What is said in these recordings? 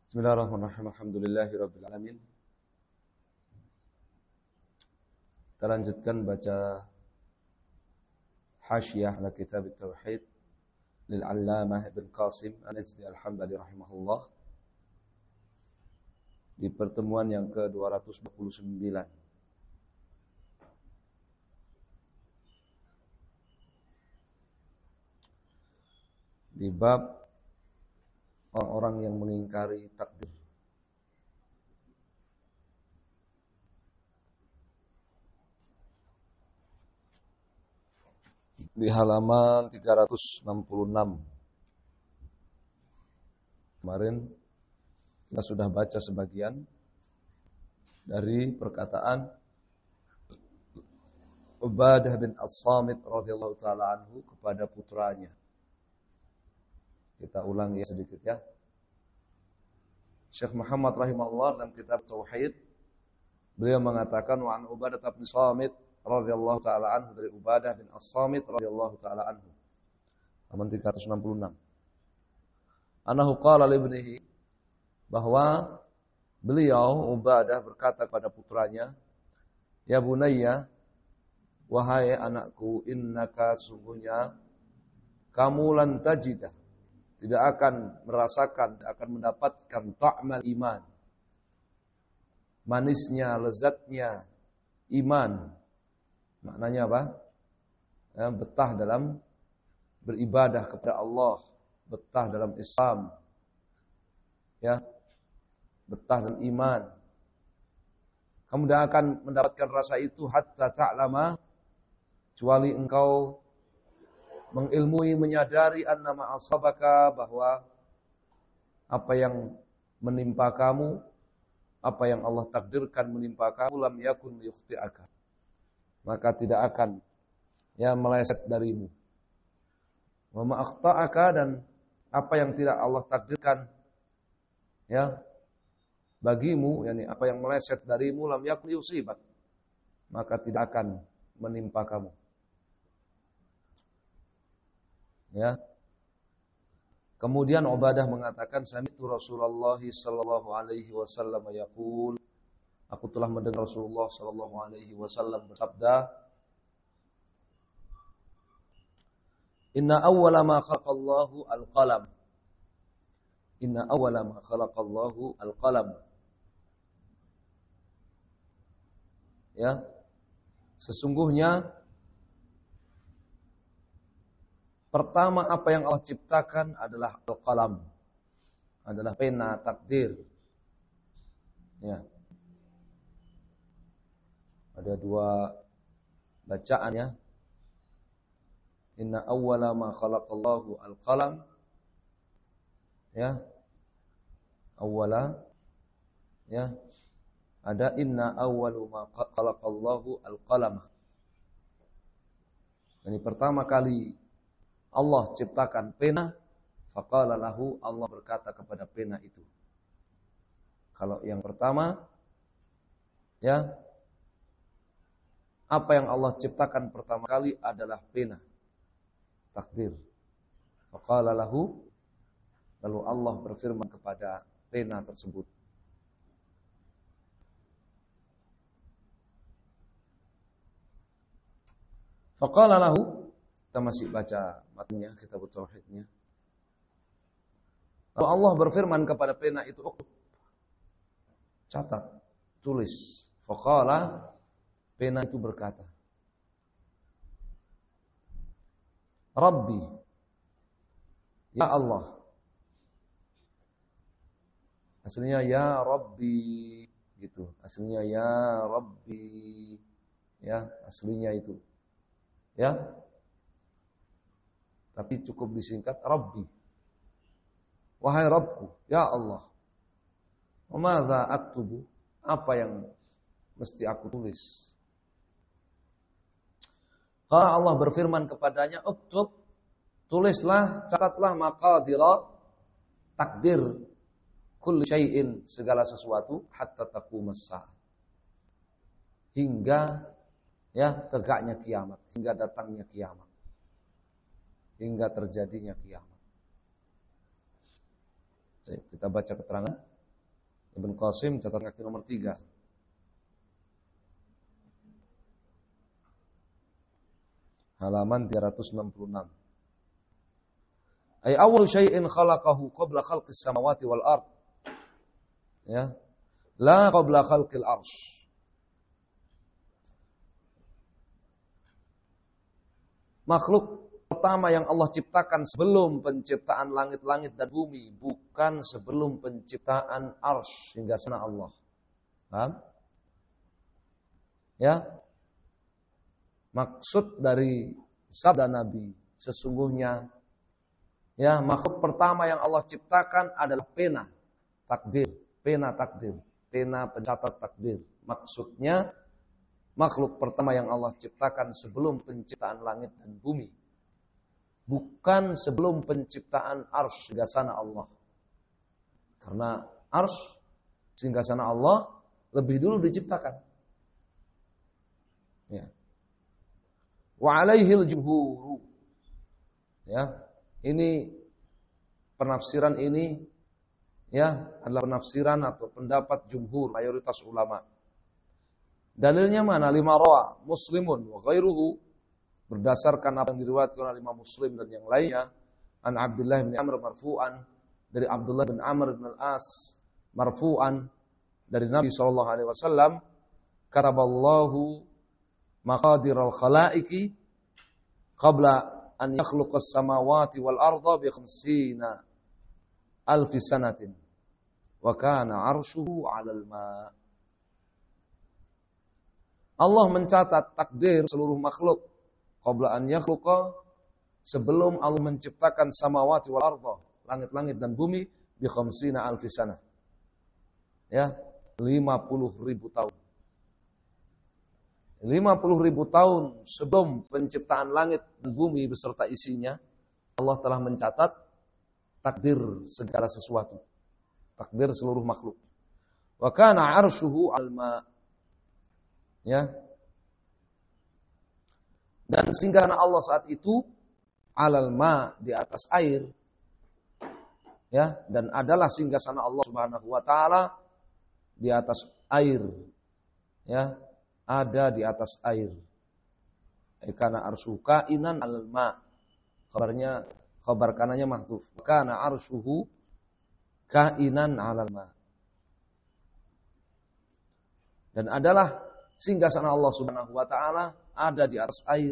Bismillahirrahmanirrahim. Alhamdulillahirabbil alamin. Kita lanjutkan baca Hasyiyah ala Kitab Tauhid lil 'Allamah Ibn Qasim An-Najdi Al-Hambali rahimahullah di pertemuan yang ke-229. Di bab orang-orang yang mengingkari takdir. Di halaman 366. Kemarin kita sudah baca sebagian dari perkataan Ubadah bin As-Samit radhiyallahu taala anhu kepada putranya. Kita ulang ya sedikit ya. Syekh Muhammad rahimahullah dalam kitab Tauhid beliau mengatakan wa an Ubadah bin Samit radhiyallahu taala anhu, dari Ubadah bin As-Samit radhiyallahu taala anhu. Halaman 366. Anahu qala li ibnihi, bahwa beliau Ubadah berkata kepada putranya, ya bunayya, wahai anakku, innaka sungguhnya kamu lan tajidah, tidak akan merasakan, tidak akan mendapatkan ta'mal iman, manisnya, lezatnya iman. Maknanya apa? Ya, betah dalam beribadah kepada Allah, betah dalam Islam, ya, betah dalam iman. Kamu tidak akan mendapatkan rasa itu hatta ta'lama, kecuali engkau mengilmui, menyadari annama asabaka, bahwa apa yang menimpa kamu, apa yang Allah takdirkan menimpa kamu, lam yakun yukhti'aka, maka tidak akan ya meleset darimu. Wa ma akhta'aka, dan apa yang tidak Allah takdirkan ya bagimu, yakni apa yang meleset darimu, lam yakun yusibak, maka tidak akan menimpa kamu. Ya. Kemudian Ubadah mengatakan, sami'tu Rasulullah sallallahu alaihi wasallam yaqul, aku telah mendengar Rasulullah sallallahu alaihi wasallam bersabda, inna awwala ma khalaqallahu al-qalam. Inna awwala ma khalaqallahu al-qalam. Ya. Sesungguhnya pertama apa yang Allah ciptakan adalah al-qalam, adalah pena takdir. Ya. Ada dua bacaan ya. Inna awwala ma khalaqallahu al-qalam. Ya. Awwala ya. Ada inna awwalu ma khalaqallahu al-qalam. Ini pertama kali Allah ciptakan pena, faqala lahu, Allah berkata kepada pena itu. Kalau yang pertama ya, apa yang Allah ciptakan pertama kali adalah pena, takdir. Faqala lahu, lalu Allah berfirman kepada pena tersebut. Faqala lahu, kita masih baca matnya, kitab tauhidnya. Lalu Allah berfirman kepada pena itu, uktub, catat, tulis. Faqala, pena itu berkata, Rabbi, ya Allah. Aslinya ya Rabbi gitu. Aslinya ya Rabbi. Ya, aslinya itu. Ya. Tapi cukup disingkat Rabbi. Wahai Rabbku, ya Allah. Wa madza aktubu? Apa yang mesti aku tulis? Kalau Allah berfirman kepadanya, uktub, tulislah, catatlah maqadira, takdir kulli syai'in, segala sesuatu, hatta taqumas saah, hingga ya tegaknya kiamat, hingga datangnya kiamat, hingga terjadinya kiamat. Kita baca keterangan Ibn Qasim catatan kaki nomor 3. Halaman 366. Ay awwalu syai'in khalaqahu qabla khalqis samawati wal ard. Ya. La qabla khalqil arsy. Makhluk pertama yang Allah ciptakan sebelum penciptaan langit-langit dan bumi, bukan sebelum penciptaan arsy hingga sana Allah. Paham? Ya. Maksud dari sabda Nabi, sesungguhnya ya makhluk pertama yang Allah ciptakan adalah pena takdir, pena takdir, pena pencatat takdir. Maksudnya makhluk pertama yang Allah ciptakan sebelum penciptaan langit dan bumi, bukan sebelum penciptaan arsy singgasana Allah. Karena arsy singgasana Allah lebih dulu diciptakan. Ya. Wa alaihil jumhur. Ya, ini penafsiran ini ya adalah penafsiran atau pendapat jumhur mayoritas ulama. Dalilnya mana? Lima rawa Muslimun wa ghairuhu, berdasarkan apa yang diriwayatkan oleh Imam Muslim dan yang lainnya, an Abdullah bin Amr marfu'an, dari Abdullah bin Amr bin Al-As marfu'an dari Nabi sallallahu alaihi wasallam, karaballahu maqadiral khalaiqi qabla an yakhluqas samawati wal arda bi 50 alf sanatin wa kana 'arshuhu 'alal ma. Allah mencatat takdir seluruh makhluk qabla an yakhluqa, sebelum Allah menciptakan samawati wal arda, langit-langit dan bumi, bi 50 alf sanah. Ya, 50.000 tahun. 50.000 tahun sebelum penciptaan langit dan bumi beserta isinya, Allah telah mencatat takdir segala sesuatu, takdir seluruh makhluk. Wa kana 'arshuhu 'alal ma. Ya. Dan singgahan Allah saat itu 'alal ma, di atas air. Ya, dan adalah singgasana Allah Subhanahu wa taala di atas air. Ya. Ada di atas air. Karena arsyu kainan alal ma. Kabarnya, kabar kanannya mahdhuf. Kana arsyuhu kainan alal ma. Dan adalah singgasana Allah Subhanahu wa taala ada di atas air.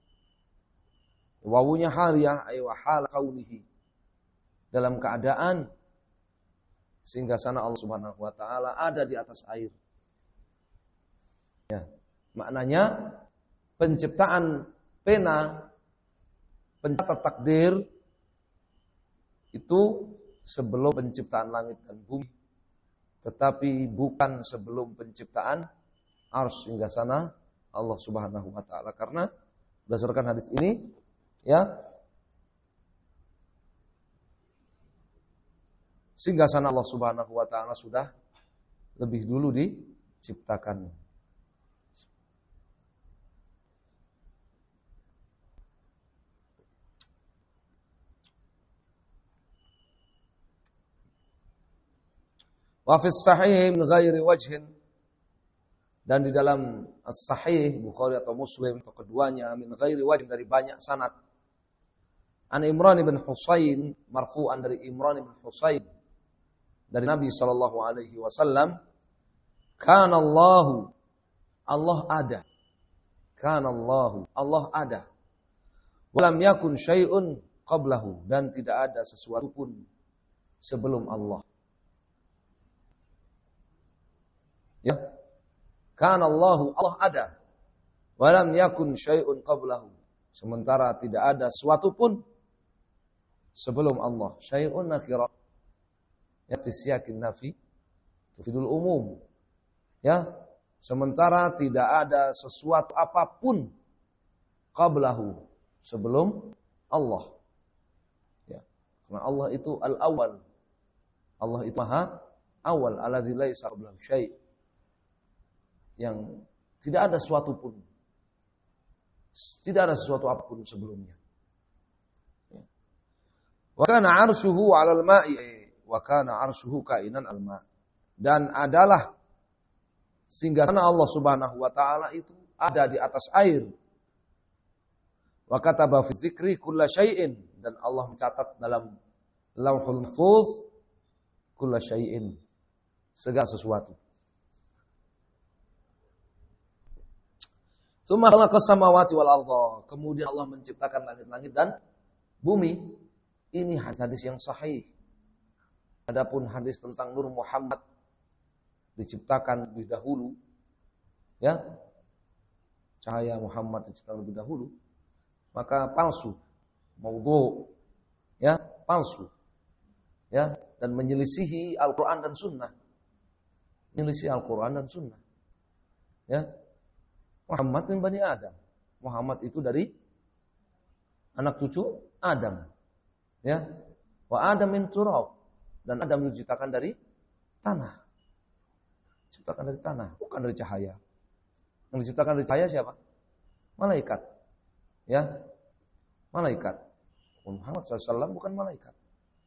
Wawunya haliyah ay wa hal kaunihi. Dalam keadaan singgasana Allah Subhanahu wa taala ada di atas air. Ya, maknanya penciptaan pena, pencatat takdir itu sebelum penciptaan langit dan bumi, tetapi bukan sebelum penciptaan arsy hingga sana Allah Subhanahu wa taala. Karena berdasarkan hadis ini, ya, singgasana Allah Subhanahu wa taala sudah lebih dulu diciptakan. Wa fis sahih min ghairi wajhin, dan di dalam as-sahih Bukhari atau Muslim atau keduanya, min ghairi wajhin, dari banyak sanad. An Imran bin Husain marfu'an, dari Imran bin Husain dari Nabi sallallahu alaihi wasallam, kana Allahu, Allah ada. Kana Allahu, Allah ada. Walam yakun syai'un qablahu, dan tidak ada sesuatu pun sebelum Allah. Ya, kana Allahu, Allah ada. Walam yakun syai'un qablahu, sementara tidak ada sesuatu pun sebelum Allah. Syai'un nakira, ya, fi siyakin nafi tufidul umum. Ya, sementara tidak ada sesuatu apapun qablahu, sebelum Allah. Ya, karena Allah itu al-awwal. Allah itu maha awal, alladzi laisa qablahu syai', yang tidak ada sesuatu pun, tidak ada sesuatu apapun sebelumnya. Wa kana 'arshuhu 'alal ma'i, wa kana 'arshuhu kainan al-ma'. dan adalah singgasana Allah Subhanahu wa taala itu ada di atas air. Wa kataba fi dzikri kulla syai'in, dan Allah mencatat dalam Lauhul Mahfuz kulla syai'in, segala sesuatu. Tsumma khalaqas samawati wal ardha, kemudian Allah menciptakan langit-langit dan bumi. Ini hadis yang sahih. Adapun hadis tentang Nur Muhammad diciptakan lebih dahulu, ya, cahaya Muhammad diciptakan lebih dahulu, maka palsu, maudhu, ya, palsu, ya, dan menyelisihi Al-Quran dan Sunnah, menyelisihi Al-Quran dan Sunnah, ya. Muhammad min Bani Adam, Muhammad itu dari anak cucu Adam, ya, wa Adam min turab, dan Adam diciptakan dari tanah. Diciptakan dari tanah, bukan dari cahaya. Yang diciptakan dari cahaya siapa? Malaikat. Ya, malaikat. Muhammad SAW bukan malaikat.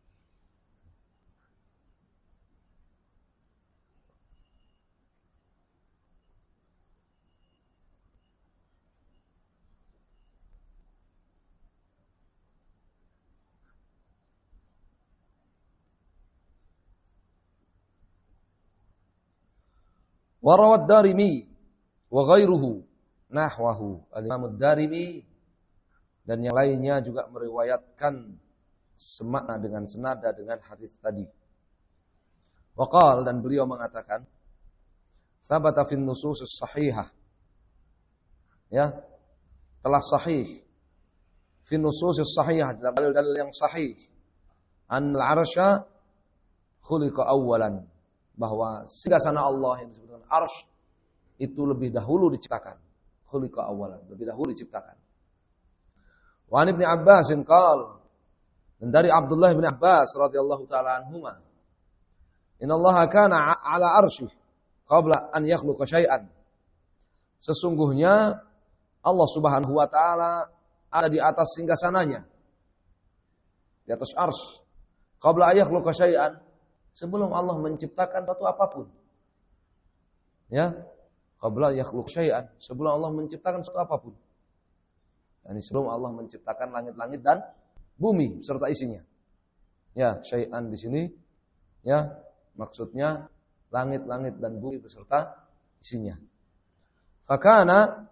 Warawad Darimi wa ghairuhu nahwahu. Al-Imam Ad-Darimi dan yang lainnya juga meriwayatkan semakna dengan senada dengan hadis tadi. Waqal, dan beliau mengatakan, sabata fin nusus sahihah, ya, telah sahih fin nusus sahihah, dalam dalil-dalil yang sahih, an al-arsya khuliqa awwalan, bahwa singgasana Allah yang disebut dengan arsy itu lebih dahulu diciptakan. Khuliqa awalan, lebih dahulu diciptakan. Wa an Ibnu Abbas qala, dan dari Abdullah bin Abbas radhiyallahu taala anhuma, innallaha kana ala arsy qabla an yakhluqa syai'an. Sesungguhnya Allah Subhanahu wa taala ada di atas singgasananya, di atas arsy, qabla an yakhluqa syai'an, sebelum Allah menciptakan suatu apapun. Ya, qabla yakhluq syai'an, sebelum Allah menciptakan suatu apapun. Yani sebelum Allah menciptakan langit-langit dan bumi serta isinya. Ya, syai'an di sini, ya, maksudnya langit-langit dan bumi beserta isinya. Fakana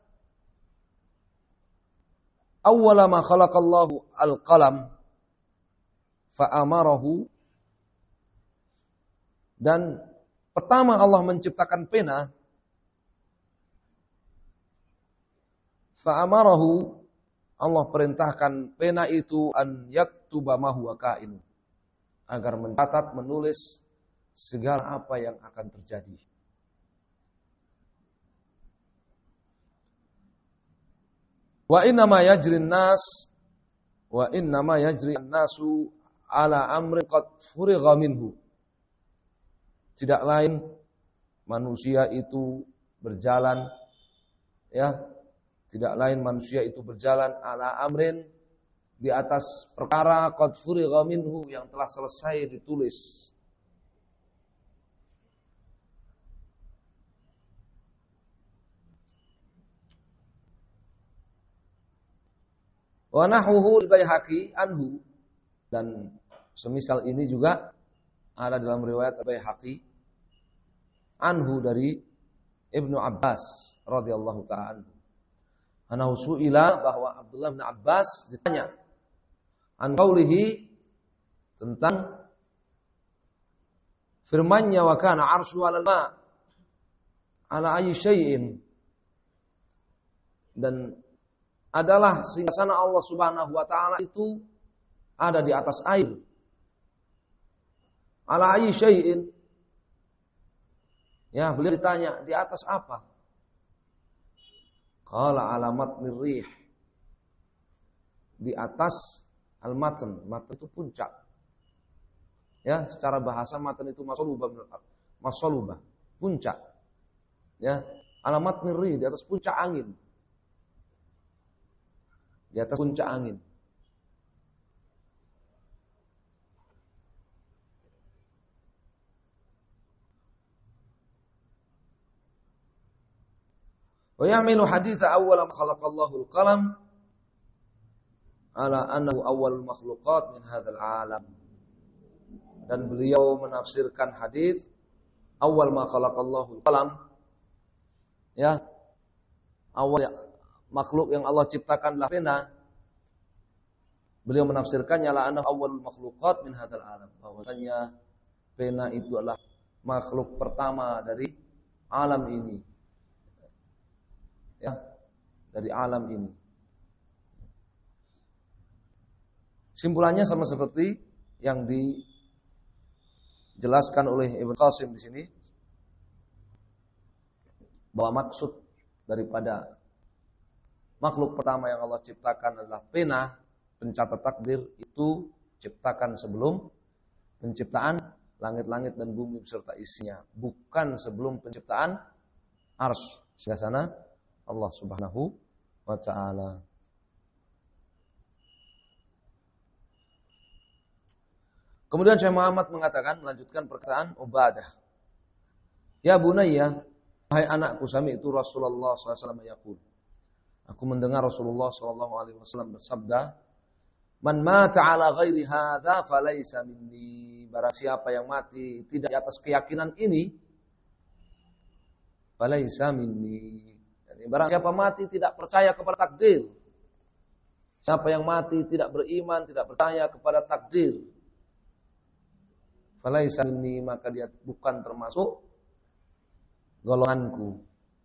awwala ma khalaqallahu al-qalam fa'amarahu, dan pertama Allah menciptakan pena, fa'amarahu, Allah perintahkan pena itu an yaktuba ma huwa kain, agar mencatat, menulis segala apa yang akan terjadi. Wa innama yajrin nas wa innama yajri an-nasu ala amrin qad furigha minhu. Tidak lain manusia itu berjalan, ya, tidak lain manusia itu berjalan ala amrin, di atas perkara qad furigha minhu, yang telah selesai ditulis. Wa nahwuhu al-Baihaqi anhu, dan semisal ini juga ada dalam riwayat Baihaqi anhu dari Ibnu Abbas radhiyallahu ta'ala anhu. Anahu su'ila, bahwa Abdullah bin Abbas ditanya an qaulihi, tentang firman-Nya wa kana 'arsyu 'alal ma' ala ayyi syai'in, dan adalah singgasana Allah Subhanahu wa taala itu ada di atas air. Ala ayyi syai'in, ya, beliau ditanya di atas apa? Qala alamat nirrih, di atas al-matan, matan itu puncak. Ya, secara bahasa matan itu masalubah, puncak. Ya, alamat nirrih, di atas puncak angin. Di atas puncak angin. Wa ya'milu haditsa awwal ma khalaqallahu al-qalam ala annahu awwal makhluqat min hadzal alam. Dan beliau menafsirkan hadis awal ma khalaqallahu al-qalam, ya, awal makhluk yang Allah ciptakan adalah pena. Beliau menafsirkannya la annahu awwalul makhluqat min hadzal alam, bahwasanya pena itu adalah makhluk pertama dari alam ini. Ya, dari alam ini. Simpulannya sama seperti yang dijelaskan oleh Ibnu Qasim di sini, bahwa maksud daripada makhluk pertama yang Allah ciptakan adalah pena, pencatat takdir, itu ciptakan sebelum penciptaan langit-langit dan bumi beserta isinya, bukan sebelum penciptaan arsy. Sehingga sana Allah Subhanahu wa taala. Kemudian Syekh Muhammad mengatakan, melanjutkan perkataan Ubadah. Ya bunayya, hai anakku, sami itu Rasulullah SAW yaqul. Aku mendengar Rasulullah SAW bersabda, man mata ala ghairi hadza falaysa minni. Barang siapa yang mati tidak di atas keyakinan ini, falaysa minni. Yani barang siapa mati tidak percaya kepada takdir, siapa yang mati tidak beriman, tidak percaya kepada takdir, falaysa minni, maka dia bukan termasuk golonganku.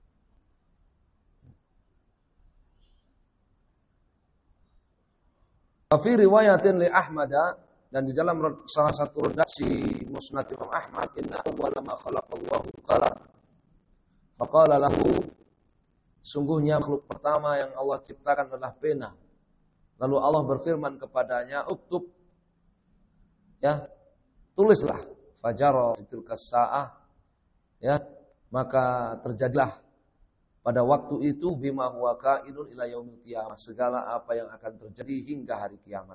Fi riwayatin li Ahmad, dan di dalam salah satu redaksi Musnad Imam Ahmad, inna awwala ma khalaqallahu al-qalam faqala lahu, sungguhnya makhluk pertama yang Allah ciptakan adalah pena. Lalu Allah berfirman kepadanya, uktub, ya, tulislah. Fajara tilka sa'ah, ya, maka terjadilah pada waktu itu bima huwa kainun ila yaumil qiyamah, segala apa yang akan terjadi hingga hari kiamat.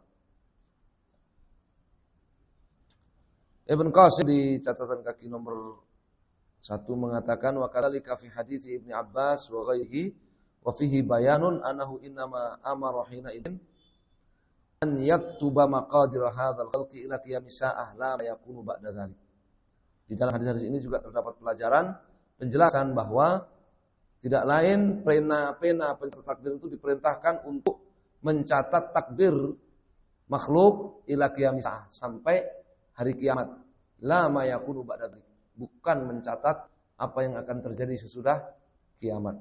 Ibn Qasim di catatan kaki nomor 1 mengatakan, wa kadzalika fi hadits Ibnu Abbas wa ghaihi wa fihi bayanun annahu innama amara hina idzin an yaktuba maqadir hadzal khalqi ila qiyamis saah la yakunu ba'da dzalik. Di dalam hadis-hadis ini juga terdapat pelajaran penjelasan bahwa tidak lain pena pencatat takdir itu diperintahkan untuk mencatat takdir makhluk ila qiyamis saah, sampai hari kiamat. La ma yakunu ba'da dzalik, bukan mencatat apa yang akan terjadi sesudah kiamat.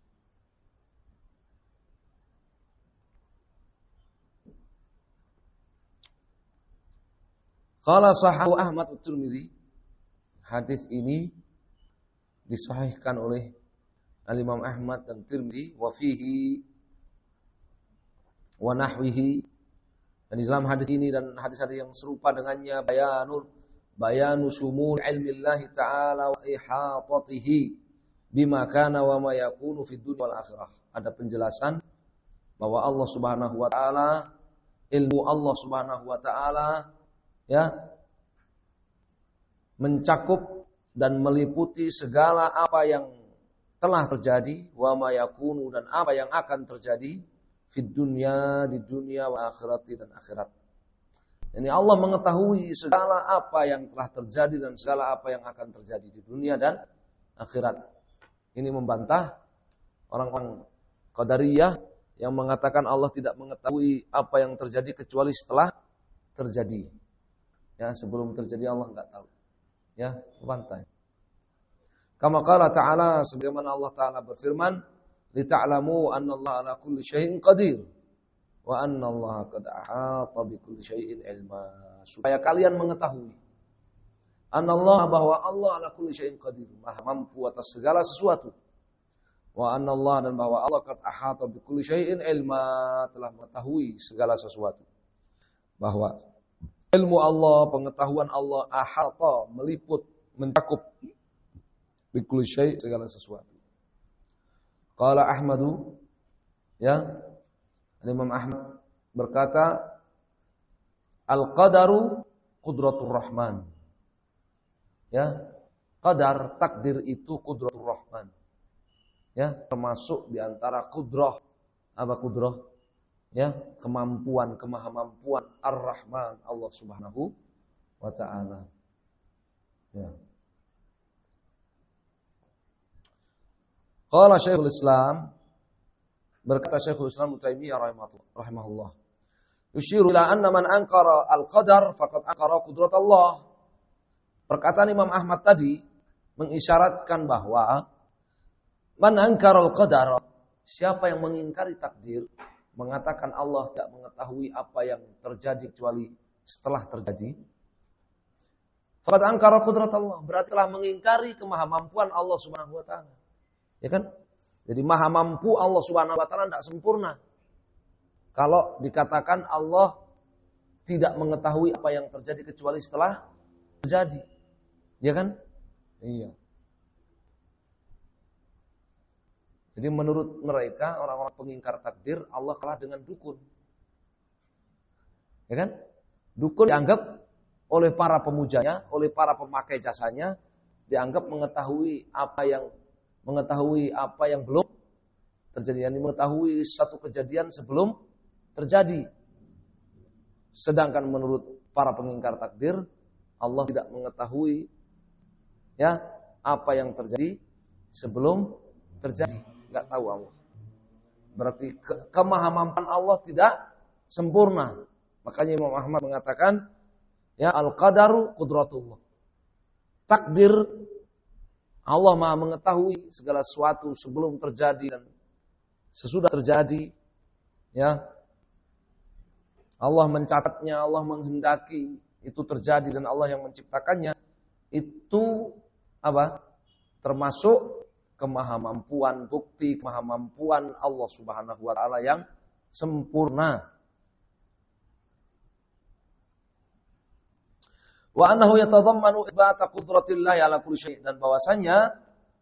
Qala sahahu Ahmad at-Tirmidzi, hadis ini disahihkan oleh Al-Imam Ahmad dan Tirmidzi, wa fihi wa nahwihi, dan di dalam hadis ini dan hadis-hadis yang serupa dengannya bayanu shumul ilmillahi ta'ala wa ihatatihi bima kana wa ma yakunu fid dunya wal akhirah. Ada penjelasan bahwa Allah Subhanahu wa taala, ilmu Allah Subhanahu wa taala, ya, mencakup dan meliputi segala apa yang telah terjadi, wa ma yakunu, dan apa yang akan terjadi, fid dunya, di dunia, wa akhirati, dan akhirat. Ini Allah mengetahui segala apa yang telah terjadi dan segala apa yang akan terjadi di dunia dan akhirat. Ini membantah orang-orang Qadariyah yang mengatakan Allah tidak mengetahui apa yang terjadi kecuali setelah terjadi. Ya, sebelum terjadi Allah enggak tahu. Ya, membantah. Kama qala ta'ala, sebagaimana Allah Ta'ala berfirman, lita'lamu annallaha ala kulli syai'in qadir wa annallaha qad ahata bi kulli syai'in ilma, supaya kalian mengetahui annallaha, bahwa Allah ala kulli syai'in qadir, maha mampu atas segala sesuatu, wa annallaha, dan bahwa Allah qad ahata bi kulli syai'in ilma, telah mengetahui segala sesuatu, bahwa ilmu Allah, pengetahuan Allah, ahata, meliput, mencakup bikulli syai', segala sesuatu. Qala Ahmadu, ya, Imam Ahmad berkata, al-qadaru qudratur rahman. Ya, qadar, takdir itu qudratur rahman. Ya, termasuk di antara kudrah. Apa kudrah? Ya, kemampuan, kemahamampuan Ar-Rahman Allah Subhanahu wa taala. Ya. Qala Syekhul Islam, berkata Syekhul Islam Ibnu Taimiyah rahimahullah, yushiru ila anna man ankara al-qadar faqad ankara qudrat Allah. Perkataan Imam Ahmad tadi mengisyaratkan bahwa man ankara al-qadar, siapa yang mengingkari takdir, mengatakan Allah tidak mengetahui apa yang terjadi kecuali setelah terjadi, faqad ankara qudrat Allah, berarti telah mengingkari kemahamampuan Allah Subhanahu wa taala. Ya kan? Jadi maha mampu Allah Subhanahu wa taala tidak sempurna. Kalau dikatakan Allah tidak mengetahui apa yang terjadi kecuali setelah terjadi. Ya kan? Iya. Jadi menurut mereka, orang-orang pengingkar takdir, Allah kalah dengan dukun. Ya kan? Dukun dianggap oleh para pemujanya, oleh para pemakai jasanya, dianggap mengetahui apa yang belum terjadi, yang mengetahui satu kejadian sebelum terjadi. Sedangkan menurut para pengingkar takdir, Allah tidak mengetahui ya apa yang terjadi sebelum terjadi, enggak tahu Allah. Berarti kemahamampuan Allah tidak sempurna. Makanya Imam Ahmad mengatakan ya al-qadaru qudratullah. Takdir Allah Maha mengetahui segala sesuatu sebelum terjadi dan sesudah terjadi. Ya. Allah mencatatnya, Allah menghendaki itu terjadi dan Allah yang menciptakannya. Itu apa? Termasuk kemahamampuan, bukti kemahamampuan Allah Subhanahu wa taala yang sempurna. Wa annahu yatadhammanu itsbata qudratillahi ala kulli syai', dan bahwasanya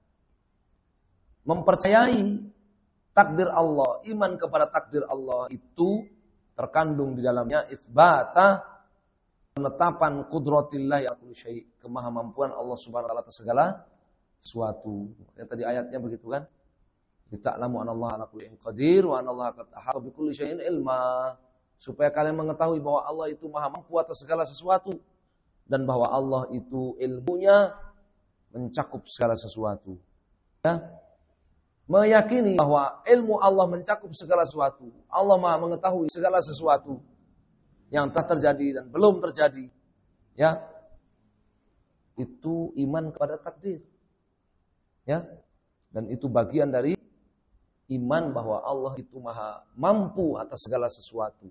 mempercayai takdir Allah, iman kepada takdir Allah itu terkandung di dalamnya itsbata, penetapan qudratillahi ala kulli syai', kemahamampuan Allah Subhanahu wa taala atas segala sesuatu. Ya, tadi ayatnya begitu kan? Lita'lamu anallaha ala kulli syai'in qadir wa anallaha qad ahata bi kulli syai'in ilma. Supaya kalian mengetahui bahwa Allah itu maha mampu atas segala sesuatu. Dan bahwa Allah itu ilmunya mencakup segala sesuatu. Ya. Meyakini bahwa ilmu Allah mencakup segala sesuatu. Allah Maha mengetahui segala sesuatu yang telah terjadi dan belum terjadi. Ya. Itu iman kepada takdir. Ya. Dan itu bagian dari iman bahwa Allah itu Maha mampu atas segala sesuatu.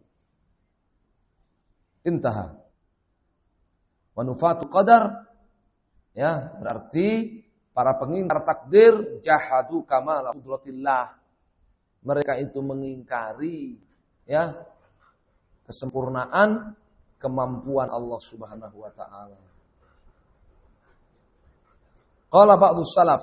Intaha. Wanufatu qadar, ya berarti para pengingkar takdir jahadu kamal qudratillah. Mereka itu mengingkari ya kesempurnaan kemampuan Allah Subhanahu wa taala. Qala ba'du salaf,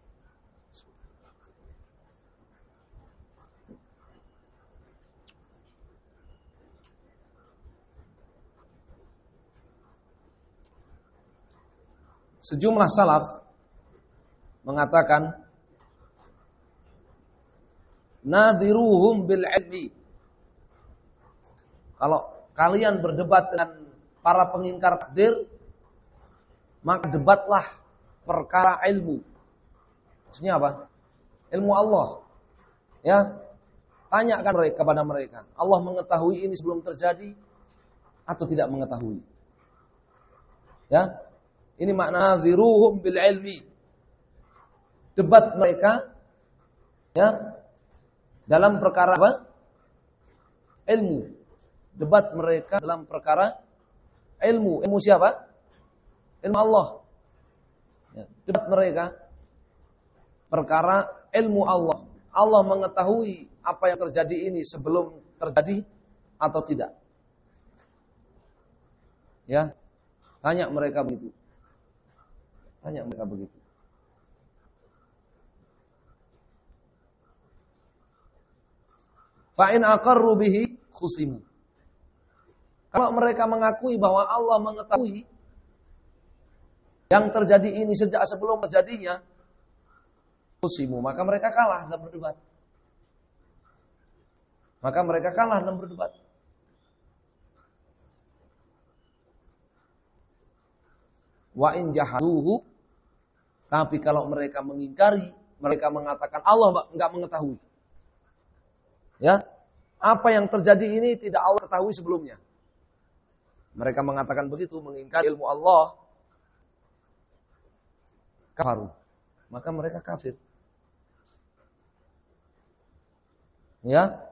sejumlah salaf mengatakan nadhiruhum bil ilmi. Kalau kalian berdebat dengan para pengingkar takdir, maka debatlah perkara ilmu. Maksudnya apa? Ilmu Allah. Ya. Tanyakan mereka kepada mereka, Allah mengetahui ini sebelum terjadi atau tidak mengetahui? Ya. Ini makna nadhiruhum bil ilmi. Debat mereka ya dalam perkara apa? Ilmu. Debat mereka dalam perkara ilmu. Ilmu siapa? Ilmu Allah. Ya, debat mereka perkara ilmu Allah. Allah mengetahui apa yang terjadi ini sebelum terjadi atau tidak. Ya. Tanya mereka begitu. Tanya mereka begitu. Fa in aqarru bihi khusimu. Kalau mereka mengakui bahwa Allah mengetahui yang terjadi ini sejak sebelum terjadinya, Kusimu, maka mereka kalah dalam berdebat. Maka mereka kalah dalam berdebat. Wa in jahaduhu, tapi kalau mereka mengingkari, mereka mengatakan Allah enggak mengetahui. Ya, apa yang terjadi ini tidak Allah ketahui sebelumnya. Mereka mengatakan begitu, mengingkari ilmu Allah. Kafaru, maka mereka kafir. Ya.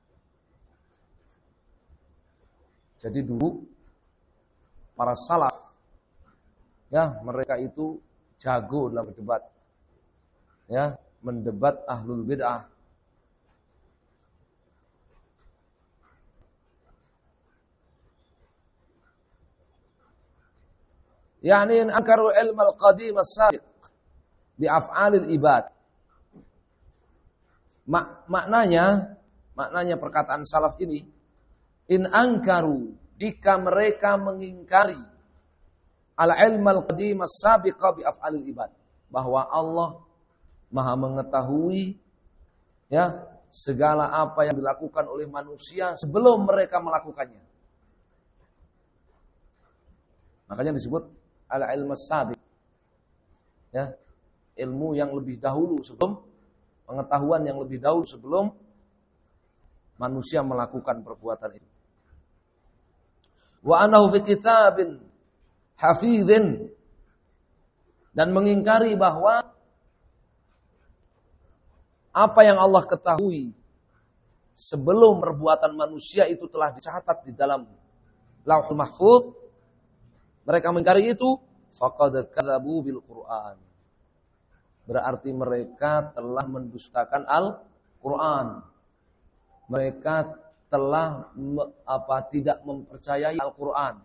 Jadi dulu para salaf, ya, mereka itu jago dalam berdebat. Ya, mendebat ahlul bid'ah. Yani ankaru ilm al-qadim as-sabiq bi af'alil ibad. Maknanya perkataan salaf ini, in ankaru, jika mereka mengingkari al-ilm al-qadim as-sabiq bi af'alil ibad, bahwa Allah Maha mengetahui, ya, segala apa yang dilakukan oleh manusia sebelum mereka melakukannya. Makanya disebut al-ilm as-sabiq. Ya, ilmu yang lebih dahulu sebelum, pengetahuan yang lebih dahulu sebelum manusia melakukan perbuatan itu. Wa anahu fi kitabin hafizin, dan mengingkari bahwa apa yang Allah ketahui sebelum perbuatan manusia itu telah dicatat di dalam Lauhul Mahfuz. Mereka mengingkari itu, faqad kadzabu bil Qur'an. Berarti mereka telah mendustakan Al-Qur'an. Mereka telah tidak mempercayai Al-Qur'an.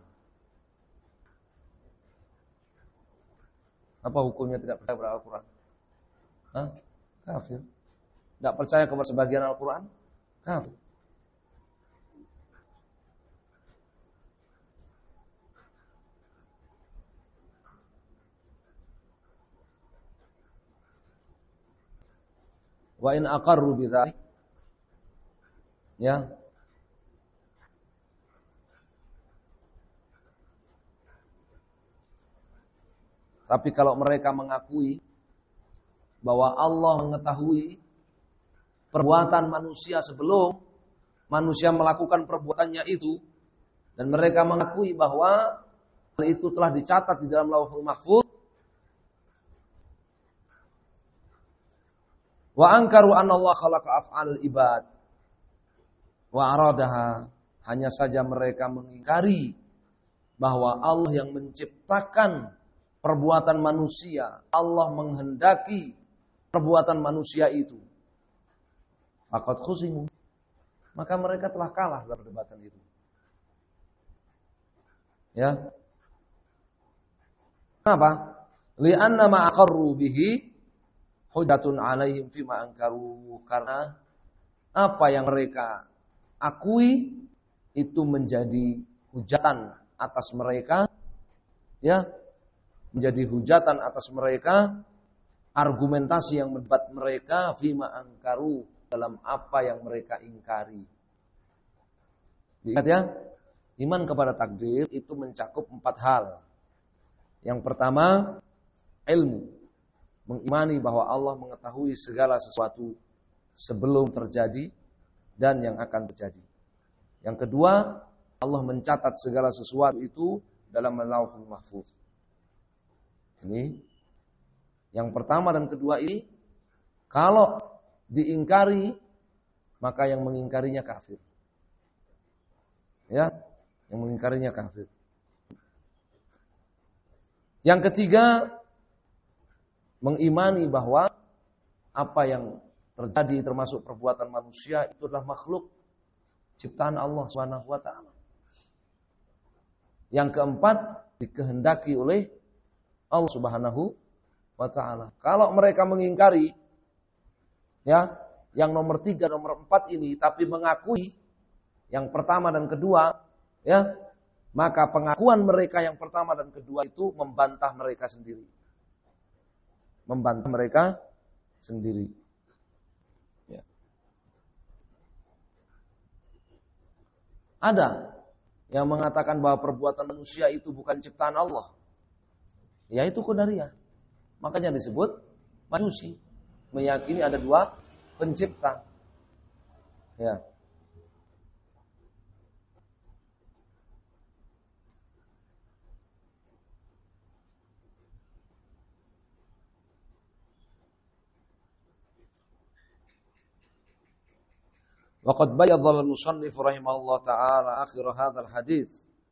Apa hukumnya tidak percaya kepada Al-Qur'an? Kafir. Tidak percaya kepada sebagian Al-Qur'an? Kafir. Wa in aqarru bidzalik, ya, tapi kalau mereka mengakui bahwa Allah mengetahui perbuatan manusia sebelum manusia melakukan perbuatannya itu, dan mereka mengakui bahwa hal itu telah dicatat di dalam Lauhul Mahfuz, wa ankaru anna Allah khalaqa af'alul ibad wa aradaha, hanya saja mereka mengingkari bahwa Allah yang menciptakan perbuatan manusia, Allah menghendaki perbuatan manusia itu. Faqad khusimu, maka mereka telah kalah dalam perdebatan itu. Ya. Kenapa? Li'anna ma aqarru bihi hujjatun alaihim fima ankaru, karena apa yang mereka akui itu menjadi hujatan atas mereka, ya, menjadi hujatan atas mereka, argumentasi yang mendebat mereka fima ankaru, dalam apa yang mereka ingkari. Ingat ya, iman kepada takdir itu mencakup 4 hal. Yang pertama, ilmu. Mengimani bahwa Allah mengetahui segala sesuatu sebelum terjadi dan yang akan terjadi. Yang kedua, Allah mencatat segala sesuatu itu dalam Lauhul Mahfuz. Ini yang pertama dan kedua ini, kalau diingkari, maka yang mengingkarinya kafir. Ya, yang mengingkarinya kafir. Yang ketiga, mengimani bahwa apa yang terjadi termasuk perbuatan manusia itu adalah makhluk ciptaan Allah Subhanahu wa taala. Yang keempat, dikehendaki oleh Allah Subhanahu wa taala. Kalau mereka mengingkari, ya, yang nomor 3, nomor 4 ini, tapi mengakui yang pertama dan kedua, ya, maka pengakuan mereka yang pertama dan kedua itu membantah mereka sendiri. Membantah mereka sendiri. Ya. Ada yang mengatakan bahwa perbuatan manusia itu bukan ciptaan Allah, yaitu qadariyah. Makanya disebut majusi, meyakini ada dua pencipta. Ya. Waqad bayyadha al-musannif rahimahullah ta'ala akhir hadzal hadits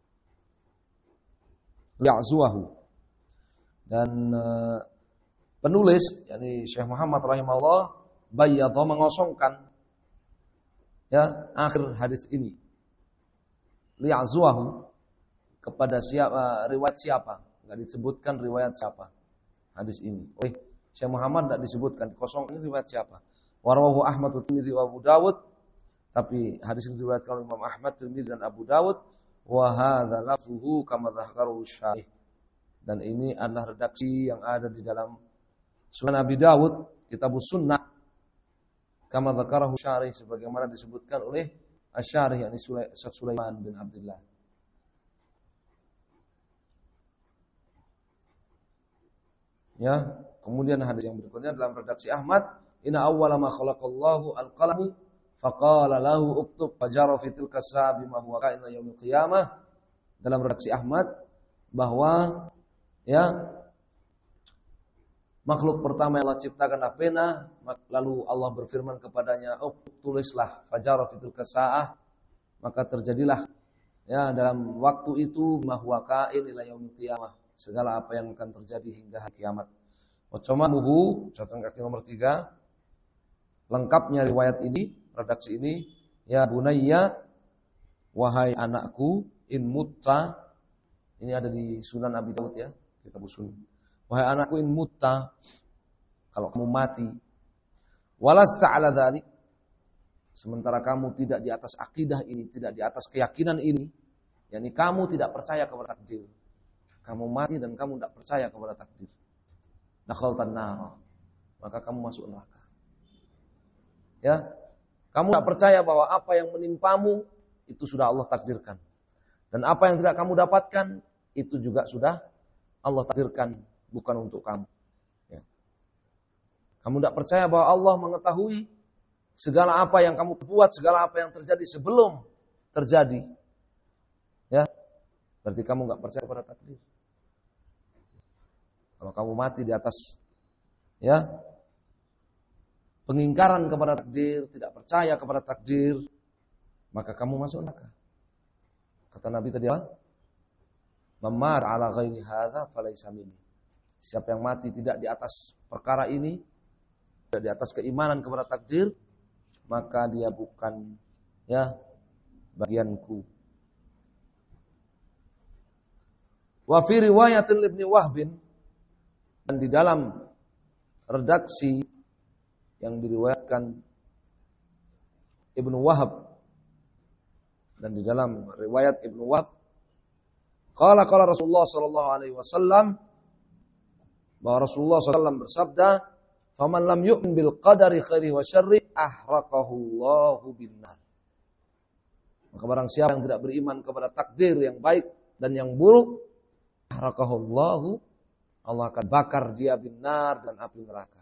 li'azwahu. Dan penulis yakni Syekh Muhammad rahimahullah bayyadha mengosongkan ya akhir hadis ini li'azwahu kepada siapa, riwayat siapa, enggak disebutkan riwayat siapa hadis ini. Syekh Muhammad tidak disebutkan, dikosongkan ini riwayat siapa. Warawahu Ahmad wa Tirmidzi wa Abu Dawud. Tapi hadis ini diriwayatkan oleh Imam Ahmad, Tirmidzi dan Abu Dawud. Wa hadza lafzuhu kama dzakarahu Syarih. Dan ini adalah redaksi yang ada di dalam Sunan Abi Dawud, Kitabus Sunnah. Kama dzakarahu Syarih, sebagaimana disebutkan oleh Asy-Syarih yakni Syekh Sulaiman bin Abdullah. Ya, kemudian hadis yang berikutnya dalam redaksi Ahmad, inna awwala ma khalaqallahu al-qalamu faqala lahu uktub fajara fi tilka sabi ma huwa ka'ina yaumil qiyamah. Dalam redaksi Ahmad bahwa ya makhluk pertama yang Allah ciptakan adalah pena, lalu Allah berfirman kepadanya, tulislah fajara fi tilka sa'ah, maka terjadilah ya dalam waktu itu ma huwa ka'in ila yaumil qiyamah, segala apa yang akan terjadi hingga hari kiamat. Wacamanuhu, catatan kaki nomor 3, lengkapnya riwayat ini, redaksi ini, ya bunayya, wahai anakku, in mutta, ini ada di Sunan Abi Dawud ya, Kitab Sunan. Wahai anakku, in mutta, kalau kamu mati, walasta ala dzalik, sementara kamu tidak di atas akidah ini, tidak di atas keyakinan ini, yakni kamu tidak percaya kepada takdir. Kamu mati dan kamu tidak percaya kepada takdir. Dakhaltan nar, maka kamu masuk neraka. Ya, kamu tidak percaya bahwa apa yang menimpamu itu sudah Allah takdirkan. Dan apa yang tidak kamu dapatkan itu juga sudah Allah takdirkan, bukan untuk kamu. Ya. Kamu tidak percaya bahwa Allah mengetahui segala apa yang kamu buat, segala apa yang terjadi sebelum terjadi. Ya, berarti kamu tidak percaya pada takdir. Kalau kamu mati di atas ya pengingkaran kepada takdir, tidak percaya kepada takdir, maka kamu masuk neraka. Kata Nabi tadi apa? Mamar ala ghairi hadza falaysa minni. Siapa yang mati tidak di atas perkara ini, tidak di atas keimanan kepada takdir, maka dia bukan ya bagianku. Wa fi riwayatin Ibnu Wahbin, dan di dalam redaksi yang diriwayatkan Ibnu Wahab, dan di dalam riwayat Ibnu Wahab qala Rasulullah sallallahu alaihi wasallam, bahwa Rasulullah sallallahu bersabda, faman lam yu'min bil qadari khairi wa syarri ahraqahu Allahu binnar. Maka barang siapa yang tidak beriman kepada takdir yang baik dan yang buruk, ahraqahu Allahu, Allah akan bakar dia binnar, dan api neraka.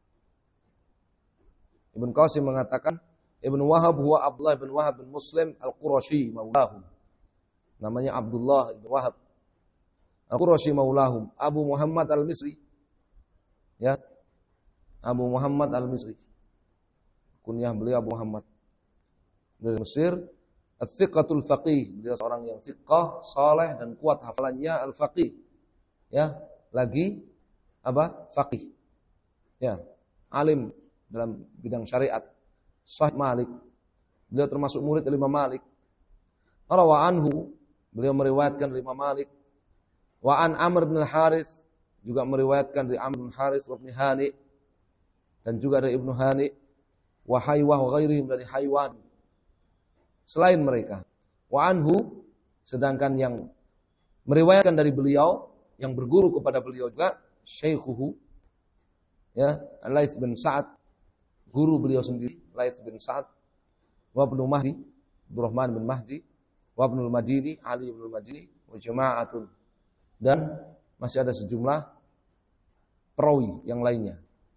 Ibn Qasim mengatakan, Ibn Wahab huwa Abdullah bin Wahab bin Muslim al-Qurashi maulahum. Namanya Abdullah bin Wahab al-Qurashi maulahum. Abu Muhammad al-Misri. Ya. Abu Muhammad al-Misri. Kunyah beliau Abu Muhammad. Dari Mesir. Al-Thiqatul Faqih. Beliau seorang yang thiqah, saleh dan kuat hafalannya, al-Faqih. Ya. Lagi apa? Faqih. Ya. Alim dalam bidang syariat. Sahih Malik. Beliau termasuk murid Imam Malik. Rawa anhu, beliau meriwayatkan dari Imam Malik. Wa an Amr bin Harith, juga meriwayatkan dari Amr bin Harith wa Ibnu Hani, dan juga dari Ibnu Hani. Wa Haywah wa ghairihim, dari Haywan selain mereka. Wa anhu, sedangkan yang meriwayatkan dari beliau, yang berguru kepada beliau juga, Syaikhuhu, Ya, Laits bin Sa'ad, guru beliau sendiri, Laits bin Sa'ad, wa Ibnu Mahdi, Abdurrahman bin Mahdi, wa Ibnu Madini, Ali bin Madini, wa jama'atun. Dan masih ada sejumlah perawi yang lainnya.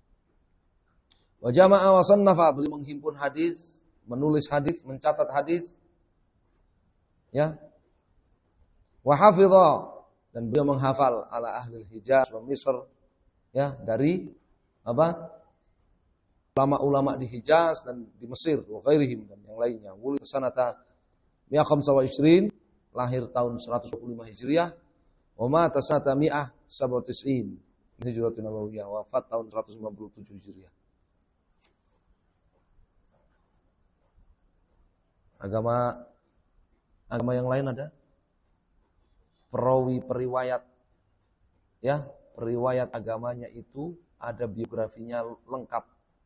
Wa jama'a wa sannafa, beliau menghimpun hadis, menulis hadis, mencatat hadis. Ya. Wa hafidha, dan beliau menghafal ala ahli Hijaz wa Misr, ya, dari ulama-ulama di Hijaz dan di Mesir, wa ghairihim, dan yang lainnya. Wulid sanata 125, lahir tahun 125 Hijriah, wa mata sanata 197 Hijratun Nabawiyah, wafat tahun 197 Hijriah. Agama yang lain ada perawi periwayat, ya, periwayat agamanya itu ada biografinya lengkap.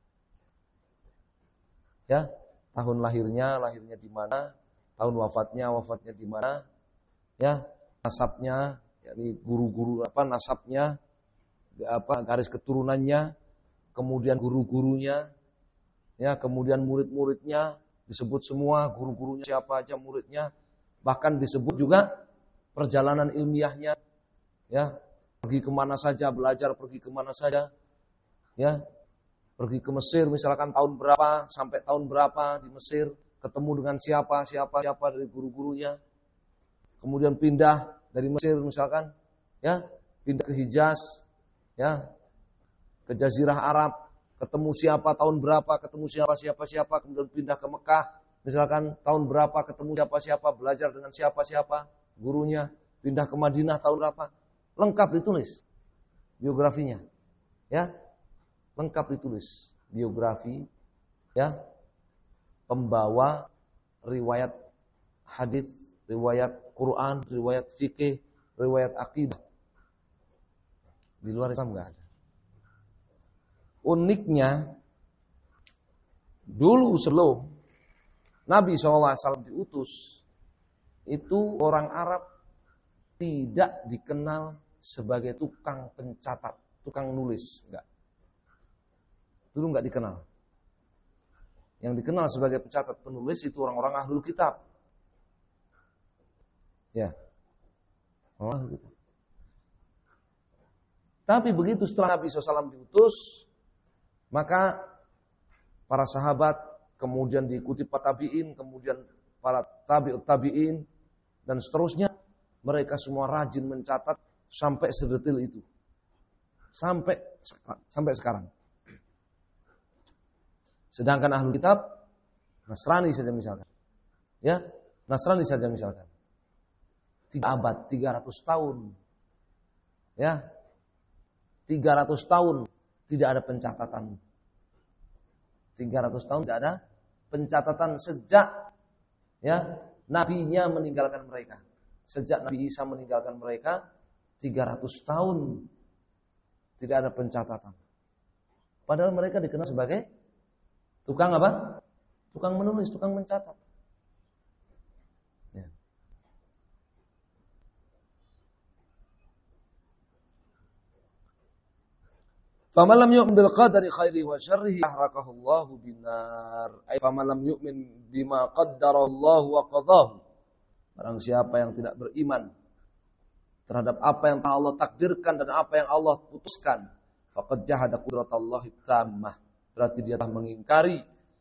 Ya, tahun lahirnya di mana, tahun wafatnya di mana, ya, nasabnya, yakni guru-guru nasabnya, garis keturunannya, kemudian guru-gurunya, ya, kemudian murid-muridnya disebut semua, guru-gurunya siapa aja, muridnya, bahkan disebut juga perjalanan ilmiahnya, ya, pergi kemana saja, belajar pergi kemana saja, ya, pergi ke Mesir misalkan tahun berapa sampai tahun berapa di Mesir, ketemu dengan siapa dari guru-gurunya, kemudian pindah dari Mesir misalkan, ya, pindah ke Hijaz, ya, ke Jazirah Arab, ketemu siapa tahun berapa, ketemu siapa, kemudian pindah ke Mekah misalkan tahun berapa, ketemu siapa, belajar dengan siapa gurunya, pindah ke Madinah tahun berapa, lengkap ditulis biografinya, ya, lengkap ditulis biografi, ya, pembawa riwayat hadis, riwayat Quran, riwayat fikih, riwayat akidah. Di luar Islam enggak ada. Uniknya, dulu sebelum Nabi SAW diutus, itu orang Arab tidak dikenal sebagai tukang pencatat, tukang nulis, enggak. Dulu enggak dikenal. Yang dikenal sebagai pencatat penulis itu orang-orang ahlul kitab. Ya. Orang ahlul kitab. Tapi begitu setelah Nabi SAW diutus, maka para sahabat, kemudian diikuti para tabi'in, kemudian para tabi'in, dan seterusnya, mereka semua rajin mencatat sampai sedetil itu. Sampai sekarang. Sedangkan ahlul kitab, Nasrani saja misalkan. Ya, Nasrani saja misalkan. 3 abad, 300 tahun. Ya. 300 tahun tidak ada pencatatan. 300 tahun tidak ada pencatatan sejak, ya, nabinya meninggalkan mereka. Sejak Nabi Isa meninggalkan mereka, 300 tahun tidak ada pencatatan. Padahal mereka dikenal sebagai tukang apa? Tukang menulis, tukang mencatat. Ya. Faman lam yu'min bil qadari khairihi wa syarrihi ahraqahu Allahu binar. Ay faman lam yu'min bima qaddara Allahu wa qadahu. Barang siapa yang tidak beriman terhadap apa yang Allah takdirkan dan apa yang Allah putuskan, faqad jahada qudratallahi tammah. Berarti dia telah mengingkari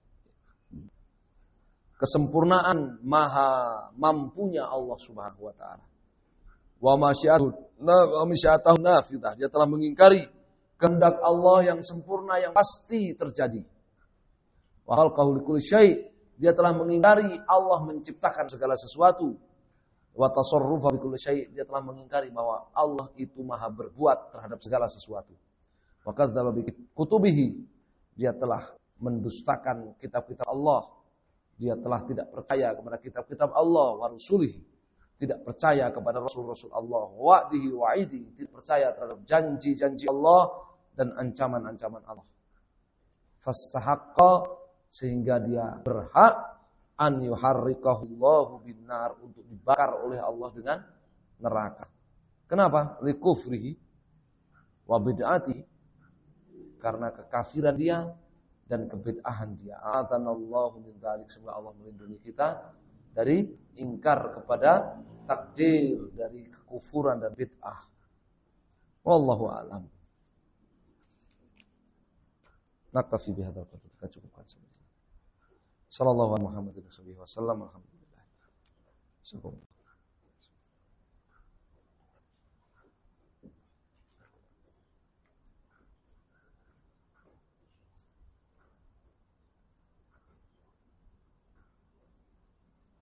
kesempurnaan maha mampunya Allah Subhanahu wa taala. Wa masyiatahu nafidah. Dia telah mengingkari kehendak Allah yang sempurna yang pasti terjadi. Wa khalqahu likulli syai'. Dia telah mengingkari Allah menciptakan segala sesuatu. Wa tasarrufa bi kulli syai'. Dia telah mengingkari bahwa Allah itu maha berbuat terhadap segala sesuatu. Wa kadzdzaba bi kutubihi. Dia telah mendustakan kitab-kitab Allah. Dia telah tidak percaya kepada kitab-kitab Allah wa rusulihi. Tidak percaya kepada rasul-rasul Allah. Wa'dihi wa'idi. Tidak percaya terhadap janji-janji Allah dan ancaman-ancaman Allah. Fastahaqqa, sehingga dia berhak an yuharriqahullahu binnar, untuk dibakar oleh Allah dengan neraka. Kenapa? Likufrihi wa bid'atihi. karena kekafiran dia dan kebid'ahan dia. A'adzanallahu min dzalik, semoga Allah melindungi kita dari ingkar kepada takdir, dari kekufuran dan bid'ah. Wallahu a'lam. Naktafi bihadzal qadar, kita cukupkan sampai sini. Sallallahu alaihi Muhammadin wasallam. Alhamdulillah.